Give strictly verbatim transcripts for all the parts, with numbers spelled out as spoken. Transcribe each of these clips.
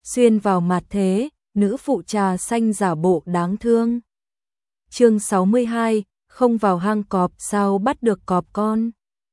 xuyên vào mặt thế, nữ phụ trà xanh giả bộ đáng thương. Chương sáu mươi hai, không vào hang cọp sao bắt được cọp con.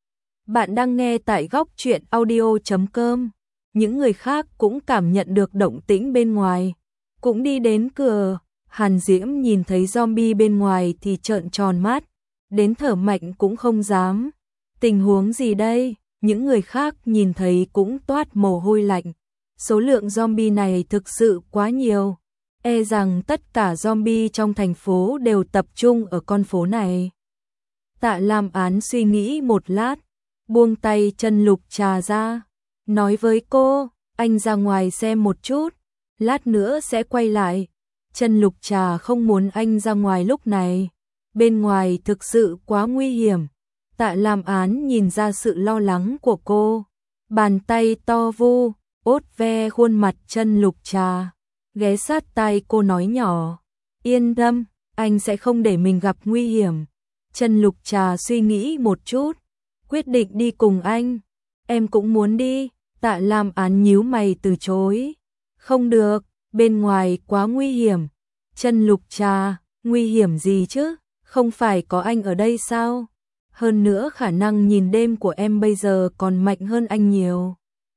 Bạn đang nghe tại góc truyện audio chấm com. Những người khác cũng cảm nhận được động tĩnh bên ngoài, cũng đi đến cửa. Hàn Diễm nhìn thấy zombie bên ngoài thì trợn tròn mắt, đến thở mạnh cũng không dám. Tình huống gì đây? Những người khác nhìn thấy cũng toát mồ hôi lạnh. Số lượng zombie này thực sự quá nhiều. E rằng tất cả zombie trong thành phố đều tập trung ở con phố này. Tạ Lam Án suy nghĩ một lát, buông tay Chân Lục Trà ra, nói với cô, anh ra ngoài xem một chút, lát nữa sẽ quay lại. Chân Lục Trà không muốn anh ra ngoài lúc này, bên ngoài thực sự quá nguy hiểm. Tạ Lam Án nhìn ra sự lo lắng của cô, bàn tay to vu, ốt ve khuôn mặt Chân Lục Trà, ghé sát tai cô nói nhỏ, yên tâm, anh sẽ không để mình gặp nguy hiểm. Chân Lục Trà suy nghĩ một chút, quyết định đi cùng anh. Em cũng muốn đi. Tạ Lam Án nhíu mày từ chối. Không được, bên ngoài quá nguy hiểm. Chân Lục Trà, nguy hiểm gì chứ? Không phải có anh ở đây sao? Hơn nữa khả năng nhìn đêm của em bây giờ còn mạnh hơn anh nhiều.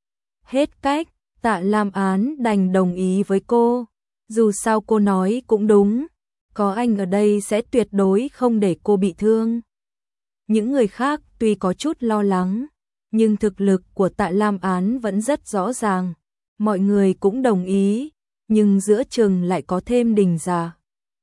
Hết cách, Tạ Lam Án đành đồng ý với cô. Dù sao cô nói cũng đúng, có anh ở đây sẽ tuyệt đối không để cô bị thương. Những người khác tuy có chút lo lắng, nhưng thực lực của Tạ Lam Án vẫn rất rõ ràng. Mọi người cũng đồng ý, nhưng giữa chừng lại có thêm Đình Dạ.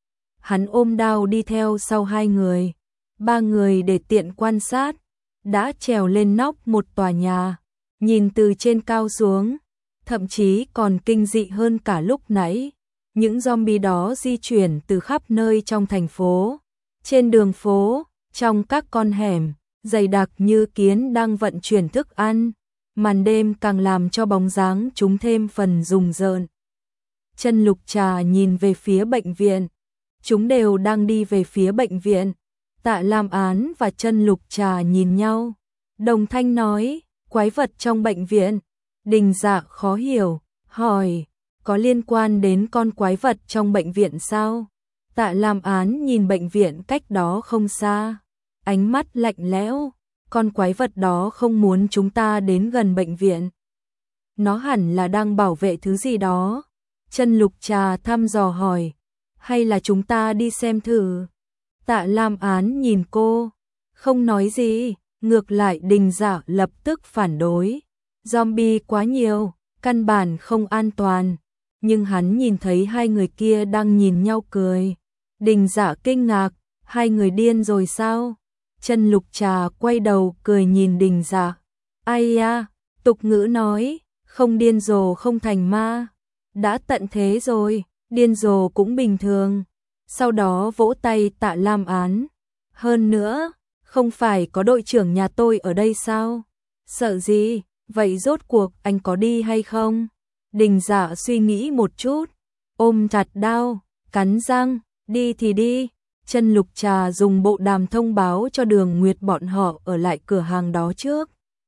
Hắn ôm đao đi theo sau hai người. Ba người để tiện quan sát, đã trèo lên nóc một tòa nhà, nhìn từ trên cao xuống, thậm chí còn kinh dị hơn cả lúc nãy. Những zombie đó di chuyển từ khắp nơi trong thành phố, trên đường phố, trong các con hẻm, dày đặc như kiến đang vận chuyển thức ăn. Màn đêm càng làm cho bóng dáng chúng thêm phần rùng rợn. Chân Lục Trà nhìn về phía bệnh viện, chúng đều đang đi về phía bệnh viện. Tạ Lam Án và Chân Lục Trà nhìn nhau, đồng thanh nói, quái vật trong bệnh viện. Đình Dạ khó hiểu, hỏi, có liên quan đến con quái vật trong bệnh viện sao? Tạ Lam Án nhìn bệnh viện cách đó không xa, ánh mắt lạnh lẽo, con quái vật đó không muốn chúng ta đến gần bệnh viện. Nó hẳn là đang bảo vệ thứ gì đó. Chân Lục Trà thăm dò hỏi, hay là chúng ta đi xem thử? Tạ Lam Án nhìn cô, không nói gì, ngược lại Đình Dạ lập tức phản đối. Zombie quá nhiều, căn bản không an toàn. Nhưng hắn nhìn thấy hai người kia đang nhìn nhau cười. Đình Dạ kinh ngạc, hai người điên rồi sao? Chân Lục Trà quay đầu cười nhìn Đình Dạ. Ai à, tục ngữ nói, không điên rồ không thành ma. Đã tận thế rồi, điên rồ cũng bình thường. Sau đó vỗ tay Tạ Lam Án. Hơn nữa, không phải có đội trưởng nhà tôi ở đây sao? Sợ gì, vậy rốt cuộc anh có đi hay không? Đình Dạ suy nghĩ một chút, ôm chặt đao, cắn răng, đi thì đi. Chân Lục Trà dùng bộ đàm thông báo cho Đường Nguyệt bọn họ ở lại cửa hàng đó trước.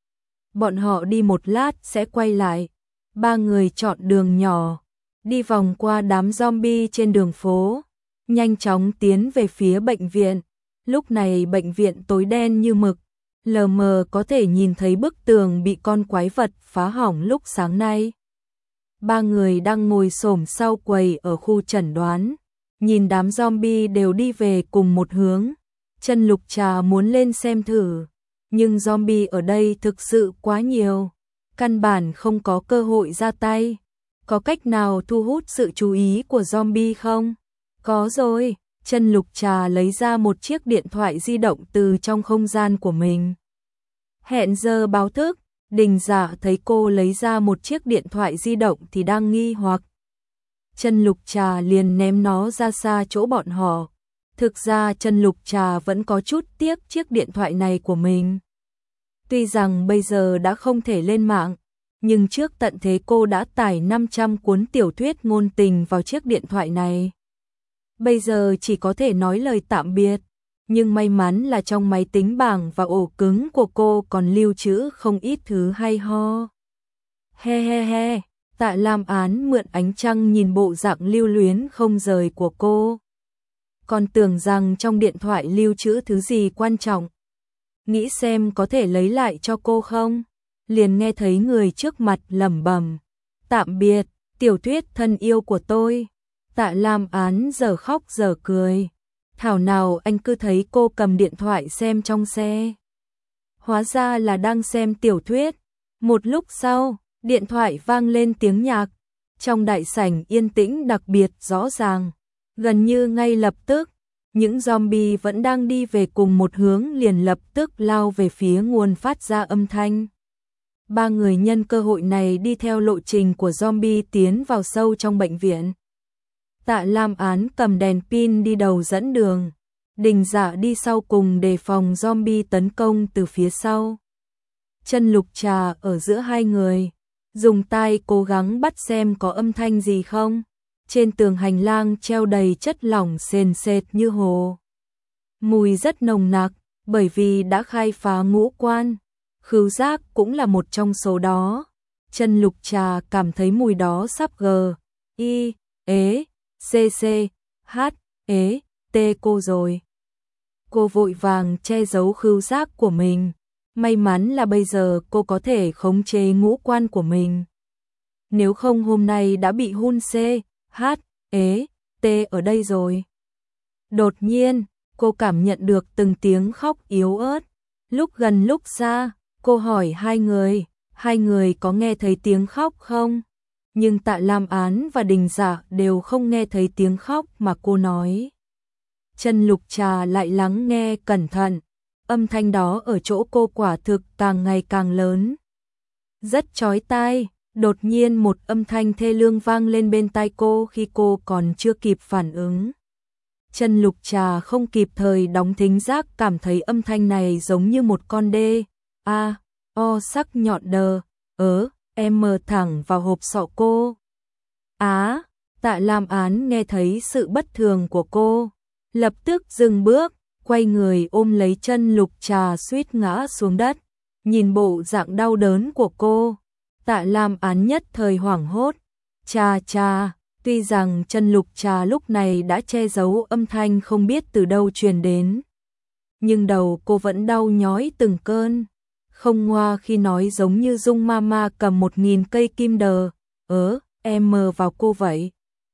Bọn họ đi một lát sẽ quay lại. Ba người chọn đường nhỏ, đi vòng qua đám zombie trên đường phố, nhanh chóng tiến về phía bệnh viện. Lúc này bệnh viện tối đen như mực, lờ mờ có thể nhìn thấy bức tường bị con quái vật phá hỏng lúc sáng nay. Ba người đang ngồi xổm sau quầy ở khu chẩn đoán, nhìn đám zombie đều đi về cùng một hướng. Chân Lục Trà muốn lên xem thử, nhưng zombie ở đây thực sự quá nhiều, căn bản không có cơ hội ra tay. Có cách nào thu hút sự chú ý của zombie không? Có rồi. Chân Lục Trà lấy ra một chiếc điện thoại di động từ trong không gian của mình. Hẹn giờ báo thức. Đình Dạ thấy cô lấy ra một chiếc điện thoại di động thì đang nghi hoặc. Chân Lục Trà liền ném nó ra xa chỗ bọn họ. Thực ra Chân Lục Trà vẫn có chút tiếc chiếc điện thoại này của mình. Tuy rằng bây giờ đã không thể lên mạng, nhưng trước tận thế cô đã tải năm trăm cuốn tiểu thuyết ngôn tình vào chiếc điện thoại này. Bây giờ chỉ có thể nói lời tạm biệt, nhưng may mắn là trong máy tính bảng và ổ cứng của cô còn lưu trữ không ít thứ hay ho. He he he, Tạ Lam Án mượn ánh trăng nhìn bộ dạng lưu luyến không rời của cô. Còn tưởng rằng trong điện thoại lưu trữ thứ gì quan trọng. Nghĩ xem có thể lấy lại cho cô không? Liền nghe thấy người trước mặt lẩm bẩm. Tạm biệt, tiểu thuyết thân yêu của tôi. Tạ Lam Án giờ khóc giờ cười. Thảo nào anh cứ thấy cô cầm điện thoại xem trong xe. Hóa ra là đang xem tiểu thuyết. Một lúc sau, điện thoại vang lên tiếng nhạc. Trong đại sảnh yên tĩnh đặc biệt rõ ràng. Gần như ngay lập tức, những zombie vẫn đang đi về cùng một hướng liền lập tức lao về phía nguồn phát ra âm thanh. Ba người nhân cơ hội này đi theo lộ trình của zombie tiến vào sâu trong bệnh viện. Tạ Lam Án cầm đèn pin đi đầu dẫn đường. Đình Dạ đi sau cùng đề phòng zombie tấn công từ phía sau. Chân Lục Trà ở giữa hai người, dùng tai cố gắng bắt xem có âm thanh gì không. Trên tường hành lang treo đầy chất lỏng sền sệt như hồ. Mùi rất nồng nặc, bởi vì đã khai phá ngũ quan. Khứu giác cũng là một trong số đó. Chân Lục Trà cảm thấy mùi đó sắp gờ, y, ế, c c, h, ế, t cô rồi. Cô vội vàng che giấu khứu giác của mình. May mắn là bây giờ cô có thể khống chế ngũ quan của mình. Nếu không hôm nay đã bị hun c, h, ế, t ở đây rồi. Đột nhiên, cô cảm nhận được từng tiếng khóc yếu ớt. Lúc gần lúc xa, cô hỏi hai người, hai người có nghe thấy tiếng khóc không? Nhưng Tạ Lam Án và Đình Dạ đều không nghe thấy tiếng khóc mà cô nói. Chân Lục Trà lại lắng nghe cẩn thận. Âm thanh đó ở chỗ cô quả thực càng ngày càng lớn. Rất chói tai, đột nhiên một âm thanh thê lương vang lên bên tai cô khi cô còn chưa kịp phản ứng. Chân Lục Trà không kịp thời đóng thính giác, cảm thấy âm thanh này giống như một con đê, a, o sắc nhọn đờ, ớ, em mờ thẳng vào hộp sọ cô. Á, Tạ Lam Án nghe thấy sự bất thường của cô, lập tức dừng bước, quay người ôm lấy Chân Lục Trà suýt ngã xuống đất. Nhìn bộ dạng đau đớn của cô, Tạ Lam Án nhất thời hoảng hốt. Chà chà, tuy rằng Chân Lục Trà lúc này đã che giấu âm thanh không biết từ đâu truyền đến, nhưng đầu cô vẫn đau nhói từng cơn. Không ngoa khi nói giống như Dung Mama cầm một nghìn cây kim đờ, ớ, em mờ vào cô vậy.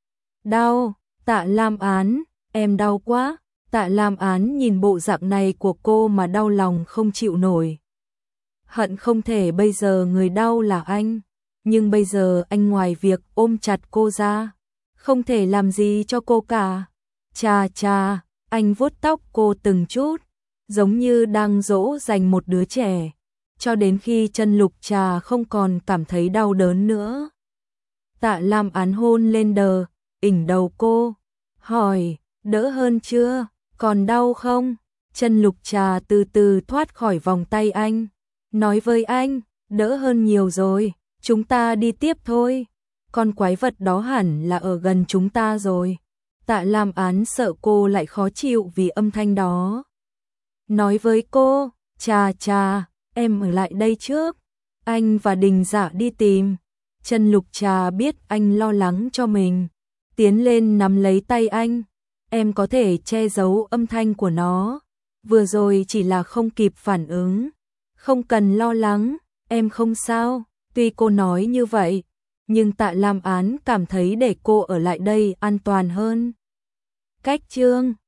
Đau, Tạ Lam Án, em đau quá. Tạ Lam Án nhìn bộ dạng này của cô mà đau lòng không chịu nổi. Hận không thể bây giờ người đau là anh, nhưng bây giờ anh ngoài việc ôm chặt cô ra, không thể làm gì cho cô cả. Chà chà, anh vuốt tóc cô từng chút, giống như đang dỗ dành một đứa trẻ, cho đến khi Chân Lục Trà không còn cảm thấy đau đớn nữa. Tạ Lam Án hôn lên đờ, ỉnh đầu cô, hỏi, đỡ hơn chưa, còn đau không? Chân Lục Trà từ từ thoát khỏi vòng tay anh, nói với anh, đỡ hơn nhiều rồi, chúng ta đi tiếp thôi. Con quái vật đó hẳn là ở gần chúng ta rồi. Tạ Lam Án sợ cô lại khó chịu vì âm thanh đó. Nói với cô, chà chà, em ở lại đây trước. Anh và Đình Dạ đi tìm. Chân Lục Trà biết anh lo lắng cho mình, tiến lên nắm lấy tay anh. Em có thể che giấu âm thanh của nó. Vừa rồi chỉ là không kịp phản ứng. Không cần lo lắng, em không sao. Tuy cô nói như vậy, nhưng Tạ Lam Án cảm thấy để cô ở lại đây an toàn hơn. Cách chương